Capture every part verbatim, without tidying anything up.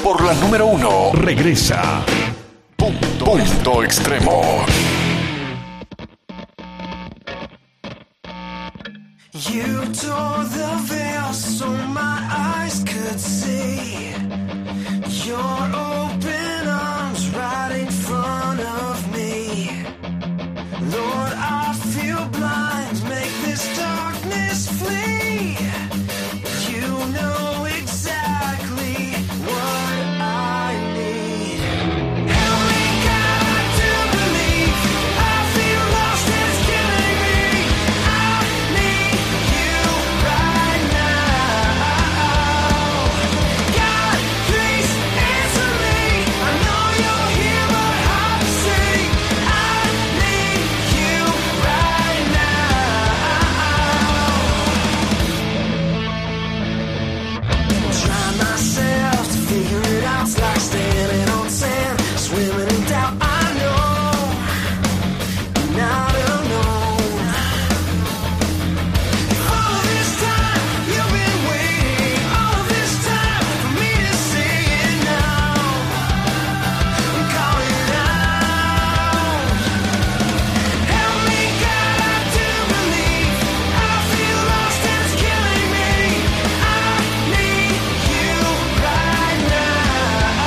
por la número uno. Regresa Punto, Punto Extremo. You tore the veil so my eyes could see your open arms right in front of me. Lord, I feel blind, make this darkness flee. You know exactly what I need. Help me, God, to believe. I feel lost and it's killing me. I need you right now. God, please answer me. I know you're here, but hard to see. I need you right now. Try myself to figure it out. It's like standing on sand, swimming in doubt. I know I'm not alone. All of this time you've been waiting, all of this time for me to say it now. I'm calling out. Help me, God, to believe. I feel lost and it's killing me. I need you right now.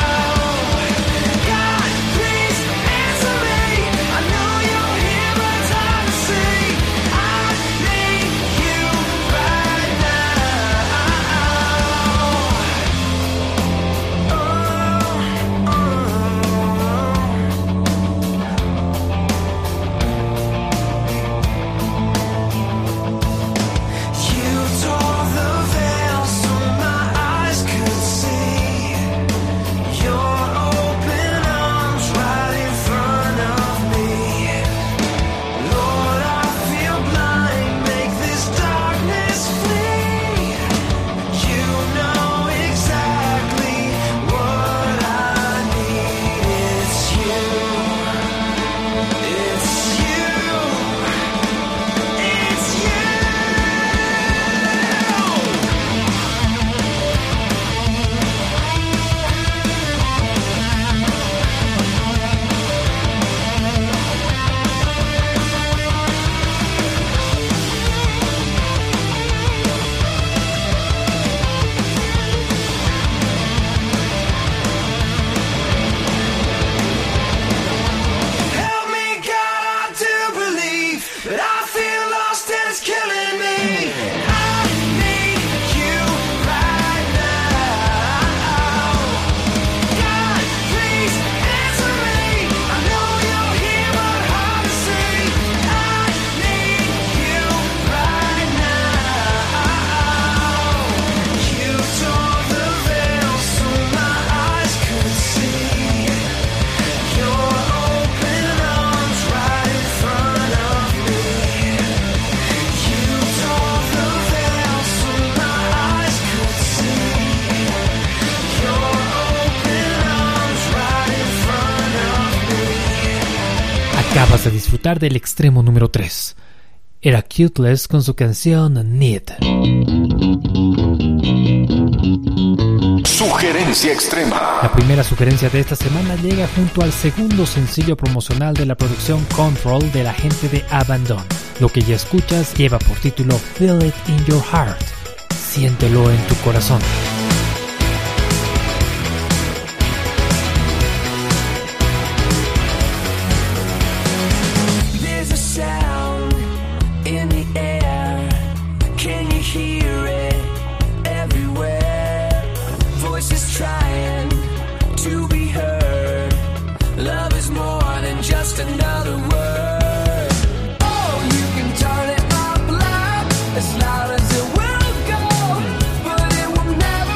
God, please answer me. I know you're here, but it's hard to see. I need you right You tore the veil so my eyes could see your open arms right in front of me. Lord, I feel blind, make this darkness flee. You know exactly what I need. It's you. It's you. It's you. Help me, God, to believe, but I feel lost and it's killing me. I need you right now. God, please answer me. I know you're here, but hard to see. I need you right now. You tore the veil so my eyes could see your open arms right in front of me. You tore the veil so my eyes could see your open arms right in front of me. Acabas de disfrutar del extremo número tres. Era Cuteless con su canción Need. Sugerencia extrema. La primera sugerencia de esta semana llega junto al segundo sencillo promocional de la producción Control de la gente de Abandon. Lo que ya escuchas lleva por título Feel It in Your Heart. Siéntelo en tu corazón. There's a sound in the air. Can you hear it everywhere? Voices trying to be heard. Love is more than just another word. Oh, you can turn it up loud, as loud as it will go, but it will never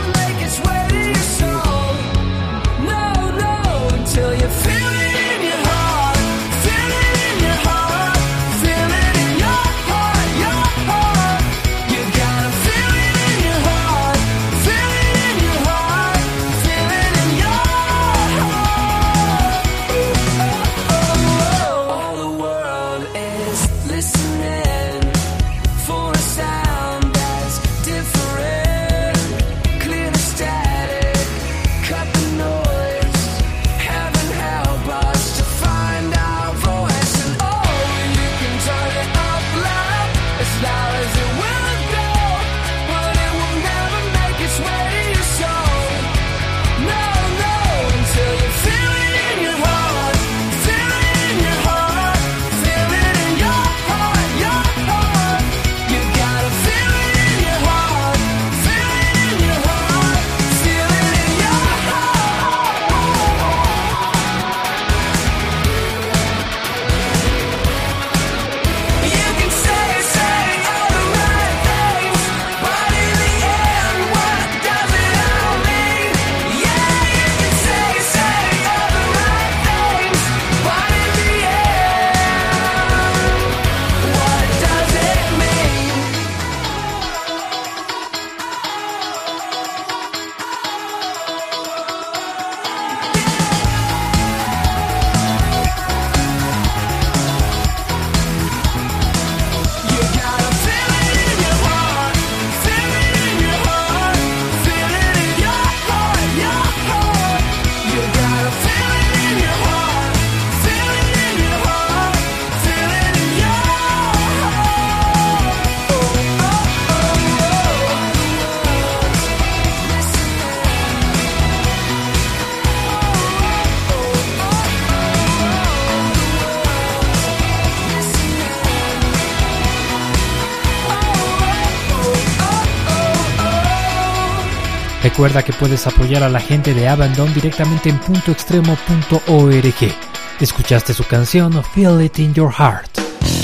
Recuerda que puedes apoyar a la gente de Abandon directamente en punto extremo punto org. Escuchaste su canción Feel It in Your Heart.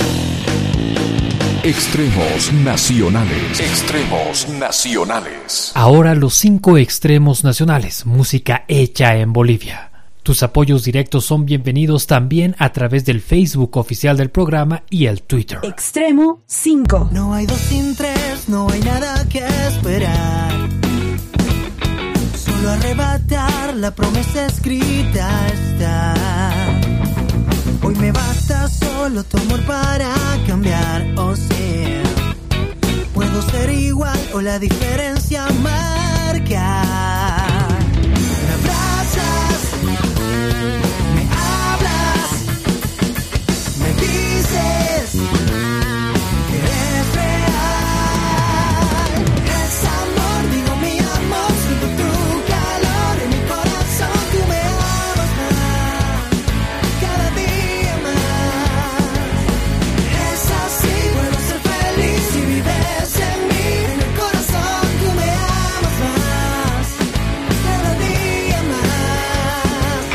Extremos nacionales. Extremos nacionales. Ahora los cinco extremos nacionales, música hecha en Bolivia. Tus apoyos directos son bienvenidos también a través del Facebook oficial del programa y el Twitter. Extremo cinco. No hay dos sin tres, no hay nada que esperar. Solo arrebatar, la promesa escrita está. Hoy me basta solo tu amor para cambiar, o sea, puedo ser igual o la diferencia marcar. Me abrazas, me hablas, me dices que eres real. Es amor, digo mi amor, siento tu calor en mi corazón, tú me amas más, cada día más. Es así, puedo ser feliz si vives en mí, en el corazón tú me amas más, cada día más.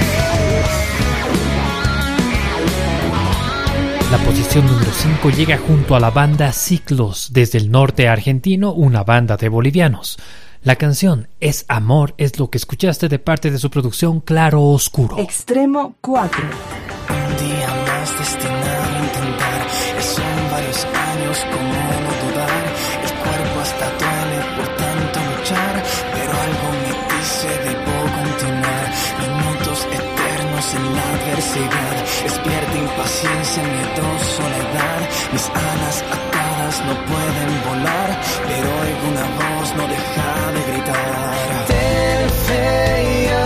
La posición número cinco llega junto a la banda Ciclos, desde el norte argentino, una banda de bolivianos. La canción Es Amor es lo que escuchaste de parte de su producción Claro Oscuro. Extremo cuatro. Un día más destinado a intentar. Son varios años, como no dudar. El cuerpo hasta duele por tanto luchar, pero algo me dice debo continuar. Minutos eternos en la adversidad. Despierta impaciencia, miedo, soledad. Mis alas atadas no pueden volar, pero oigo una voz, no deja de gritar. Ten fe y ya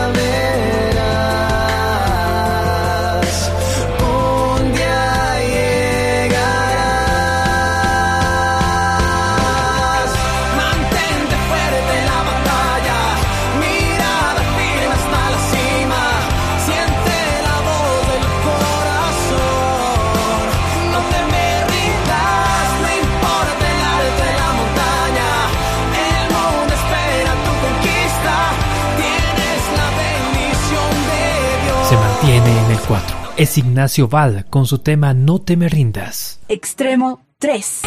verás, un día llegarás. Mantente fuerte en la batalla, mirada firme hasta la cima. Siente la voz del corazón, no te me rindas, no importa el alto de la montaña. El mundo espera tu conquista, tienes la bendición de Dios. Se mantiene en el cuatro. Es Ignacio Val con su tema No te me rindas. Extremo tres.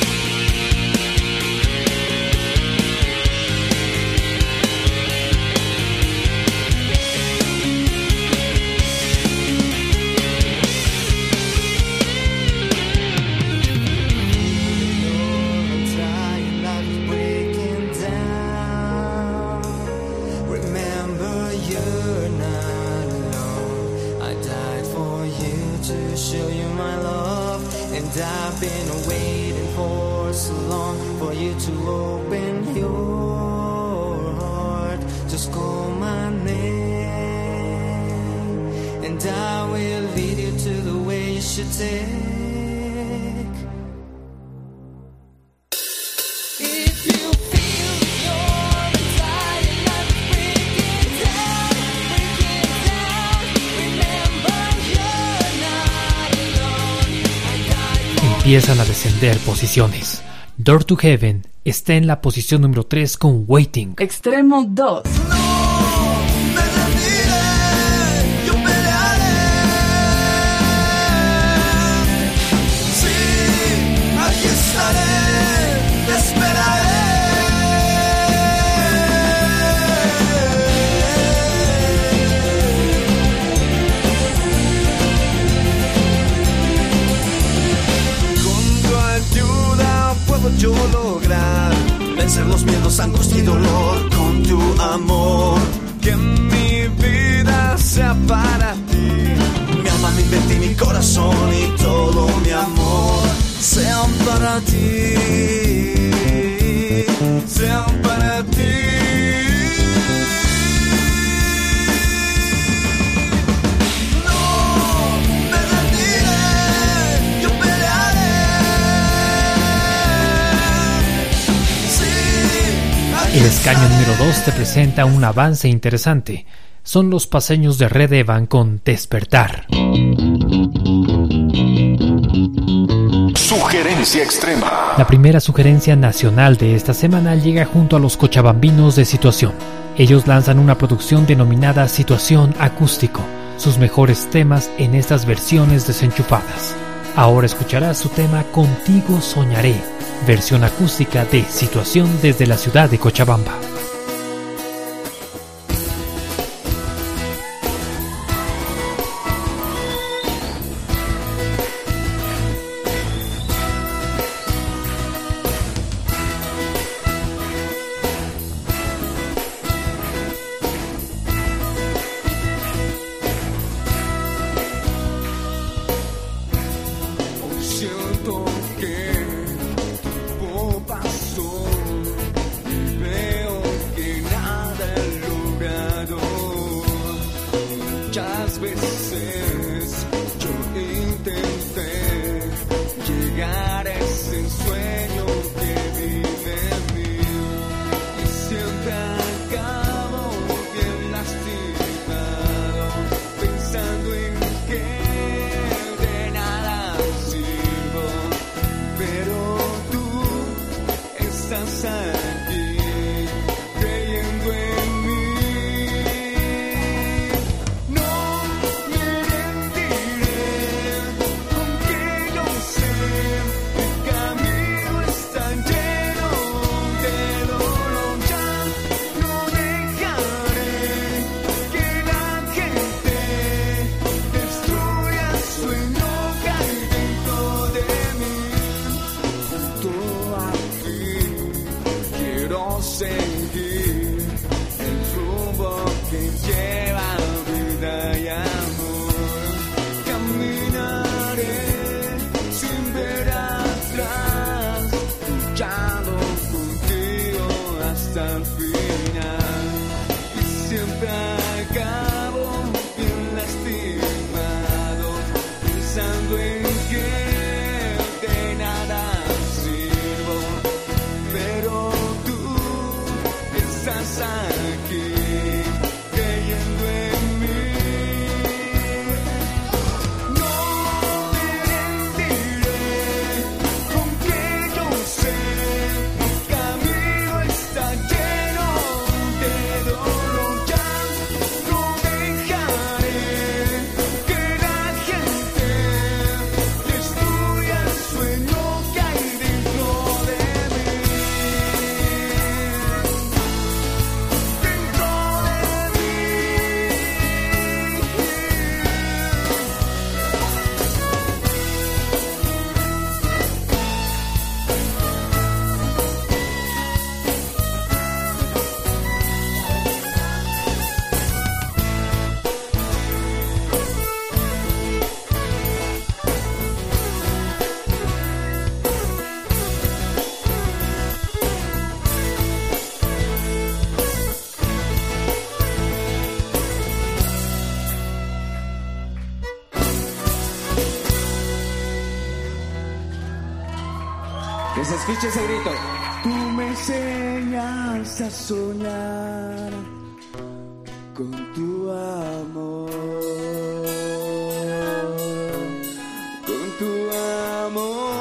Remember, you're not alone. I died for you to show you my love, and I've been waiting for so long for you to open your heart. Just call my name, and I will lead you to the way you should take. If you feel you're dying, I'm breaking down, breaking down. Remember, you're not alone. I died for Empiezan a descender posiciones. Door to Heaven está en la posición número tres con Waiting. Extremo dos. me rendiré, yo pelearé. Sí, aquí estaré, te esperaré. Con tu ayuda puedo yo lograr vencer los miedos, angustia y dolor. Con tu amor, que mi vida sea para ti. Mi alma, mi mente y mi corazón y todo mi amor sean para ti, sean para ti. No me rendiré, yo pelearé. Sí, aquí El escaño número dos te presenta un avance interesante. Son los paseños de Red Evan con Despertar. Su Sugerencia extrema. La primera sugerencia nacional de esta semana llega junto a los cochabambinos de Situación. Ellos lanzan una producción denominada Situación Acústico, sus mejores temas en estas versiones desenchufadas. Ahora escucharás su tema Contigo Soñaré, versión acústica de Situación desde la ciudad de Cochabamba. Siento que tiempo pasó, veo que nada he logrado. Muchas veces yo intenté llegar a ese sueño que vive en mí y siempre acabo bien lastimado, pensando en que estás aquí, creyendo en mí. No me rendiré, aunque yo sé el camino está lleno de dolor. Ya no dejaré que la gente destruya el sueño que hay dentro de mí. Junto a quiero seguir el rumbo que lleva vida y amor. Caminaré sin ver atrás, luchando contigo hasta el final. Y siempre acabo bien lastimado, pensando en que de nada sirvo. Pero estás aquí, creyendo en mí. No me rendiré, aunque yo sé el camino está lleno de dolor. Ya no dejaré que la gente destruya el sueño que hay dentro de mí. Que se escuche ese grito. Tú me enseñas a soñar con tu amor, con tu amor.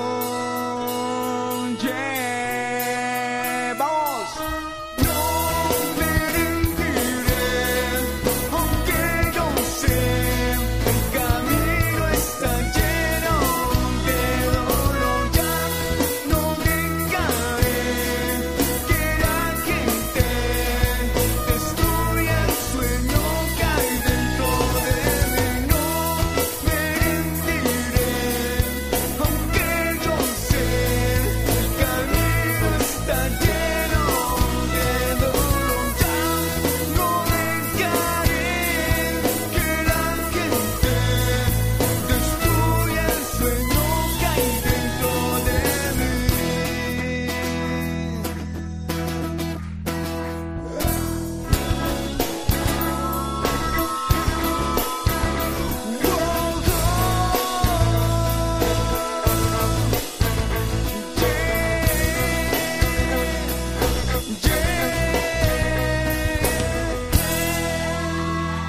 Yeah, vamos. No me rendiré, aunque yo sé el camino está lleno de dolor. Ya no dejaré que la gente destruya el sueño que hay dentro de mí. No me rendiré, aunque yo sé el camino está lleno de dolor. Ya no dejaré que la gente destruya el sueño que hay dentro de mí.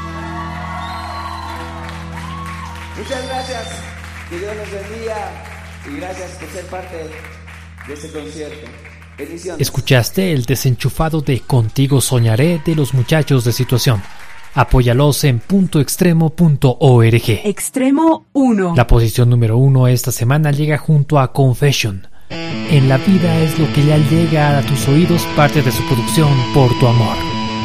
Muchas gracias. Que Dios los bendiga. y gracias por ser parte de este concierto. Bendiciones. Escuchaste el desenchufado de Contigo Soñaré de los muchachos de Situación. Apóyalos en punto extremo punto org. Extremo uno. La posición número uno esta semana llega junto a Confession. En la vida es lo que ya llega a tus oídos, parte de su producción Por tu amor.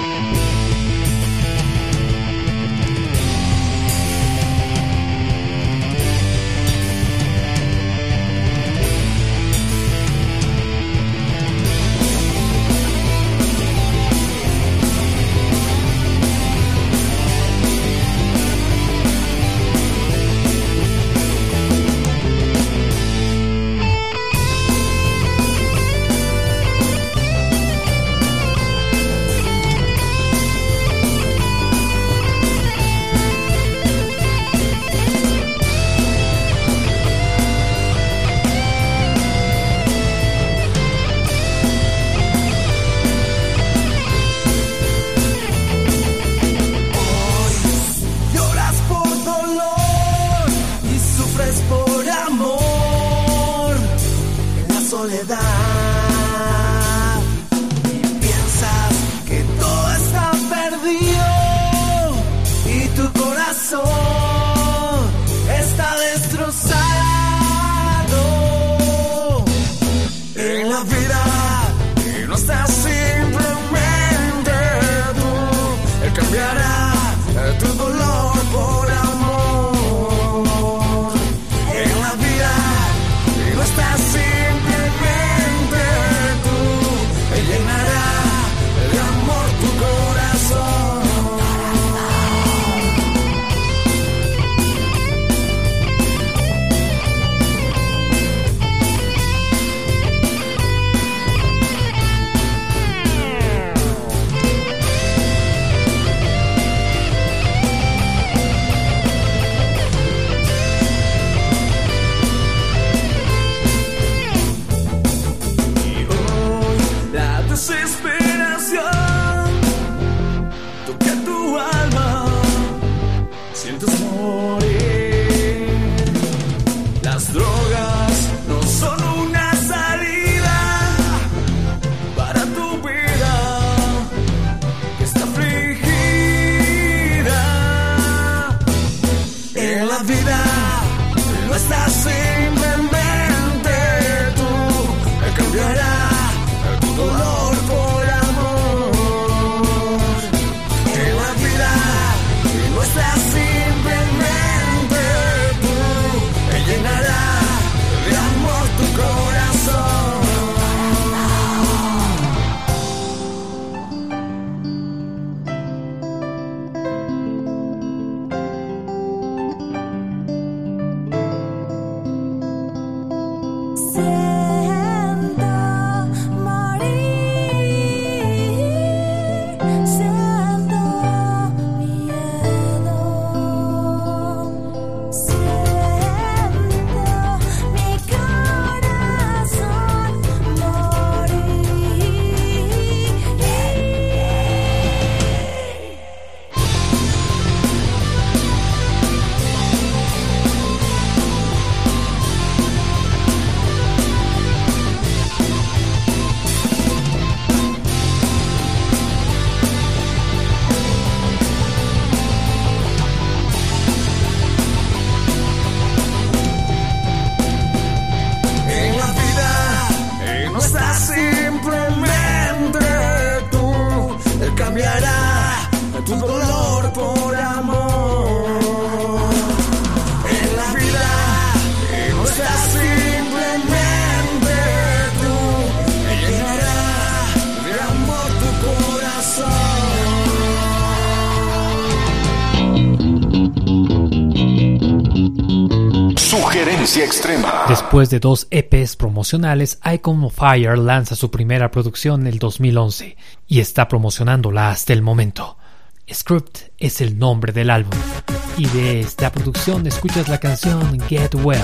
Sugerencia extrema. Después de dos E Pes promocionales, Icon of Fire lanza su primera producción en el dos mil once y está promocionándola hasta el momento. Script es el nombre del álbum y de esta producción escuchas la canción Get Well,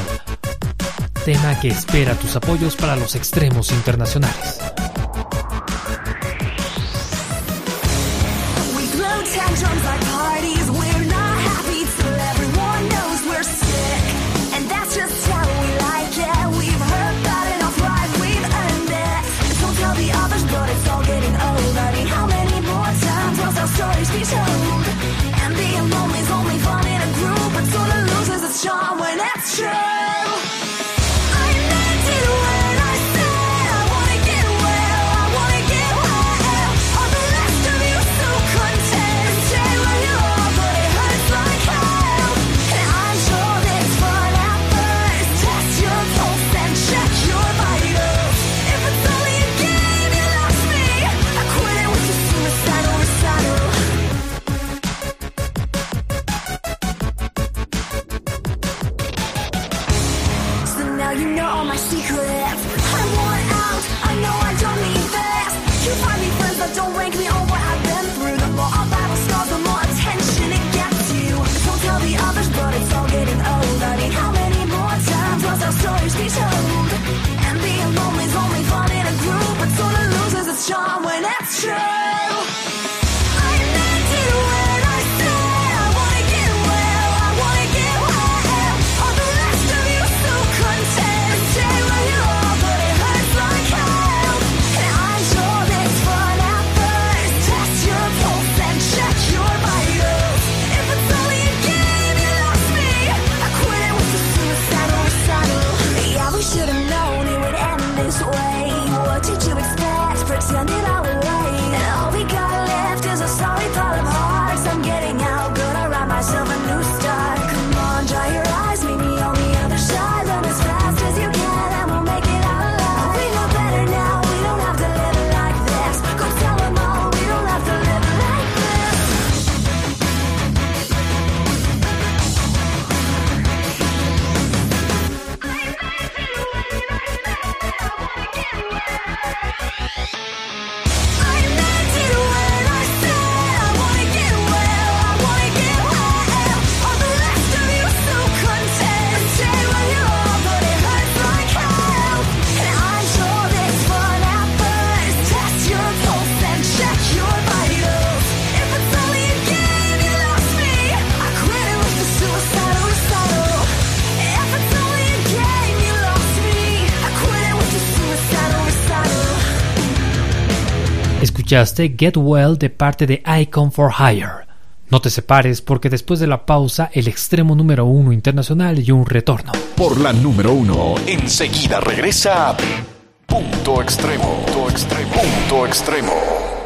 tema que espera tus apoyos para los extremos internacionales. Just how we like it. alone is only fun in a group, but sort of loses its charm when it's true. I meant it when I said I wanna get well, I wanna get well. All the rest of you so content, stay where you are, but it hurts like hell. And I'm sure this fun at first, test your pulse and check your vitals. If it's only a game, you lost me. I quit it with your suicidal recital. So now you know all my secrets. I want out, I know I don't need this. You find me friends that don't rank me on what I've been through. The more our battle scars, the more attention it gets you. Don't tell the others, but it's all getting old. I mean, how many more times must our stories be told? And being lonely is only fun in a group, but sort of loses its charm when it's true. I meant it when I said I wanna get well, I wanna get well. All the rest of you so content, stay where you are, but it hurts like hell. And I'm sure this fun at first, test your pulse and check your vitals. If it's only a game, you lost me. I quit it with the suicidal recital. Yeah, we should've known it would end this way. What did you expect? Pretend it all away. And all we got left is a sorry pile of hearts. I'm getting out, gonna write myself a new start. Come on, dry your eyes, meet me on the other side. Run as fast as you can and we'll make it out alive. We know better now, we don't have to live it like this. Go tell them all, we don't have to live it like this. I meant it when I said I wanna get well, I wanna get well. All the rest of you so content, stay where you are, but it hurts like hell. And I'm sure this fun at first, test your pulse and check your vitals. If it's only a game, you lost me. I quit it with the suicidal recital. If it's only a game, you lost me. I quit it with the suicidal recital. Escuchaste Get Well de parte de Icon for Hire. No te separes porque después de la pausa, el extremo número uno internacional y un retorno. Por la número uno, enseguida regresa Punto Extremo. Punto Extremo. Punto Extremo.